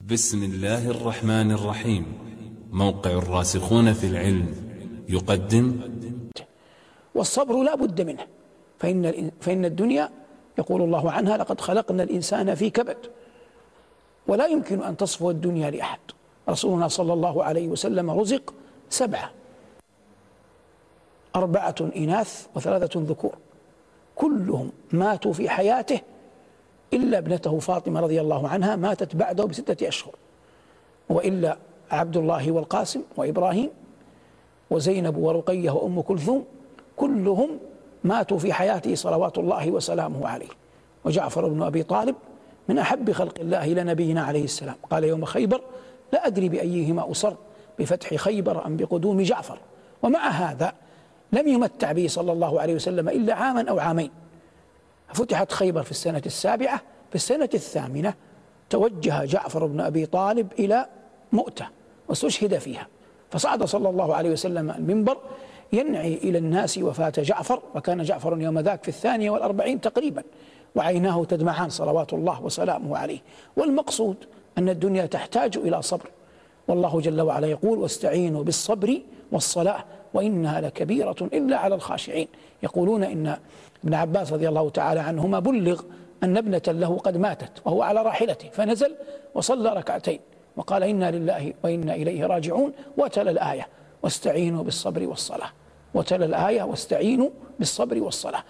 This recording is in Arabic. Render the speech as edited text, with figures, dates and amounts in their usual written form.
بسم الله الرحمن الرحيم. موقع الراسخون في العلم يقدم. والصبر لا بد منه، فإن الدنيا يقول الله عنها: لقد خلقنا الإنسان في كبد. ولا يمكن أن تصفو الدنيا لأحد. رسولنا صلى الله عليه وسلم رزق 7، 4 إناث و3 ذكور، كلهم ماتوا في حياته إلا ابنته فاطمة رضي الله عنها، ماتت بعده ب6 أشهر، وإلا عبد الله والقاسم وإبراهيم وزينب ورقية وأم كلثوم كلهم ماتوا في حياته صلوات الله وسلامه عليه. وجعفر بن أبي طالب من أحب خلق الله إلى نبينا عليه السلام، قال يوم خيبر: لا أدري بأيهما أصر، بفتح خيبر أم بقدوم جعفر. ومع هذا لم يمتع به صلى الله عليه وسلم إلا عاما أو عامين. فتحت خيبر في السنة 7، في السنة 8 توجه جعفر بن أبي طالب إلى مؤتة واستشهد فيها، فصعد صلى الله عليه وسلم المنبر ينعي إلى الناس وفاة جعفر، وكان جعفر يوم ذاك في 42 تقريبا، وعيناه تدمعان صلوات الله وسلامه عليه. والمقصود أن الدنيا تحتاج إلى صبر، والله جل وعلا يقول: واستعينوا بالصبر والصلاة وإنها لكبيرة إلا على الخاشعين. يقولون إن ابن عباس رضي الله تعالى عنهما بلغ أن ابنة له قد ماتت وهو على راحلته، فنزل وصلى 2 ركعتين وقال: إنا لله وإنا إليه راجعون، وتلا الآية: واستعينوا بالصبر والصلاة. وتلا الآية: واستعينوا بالصبر والصلاة.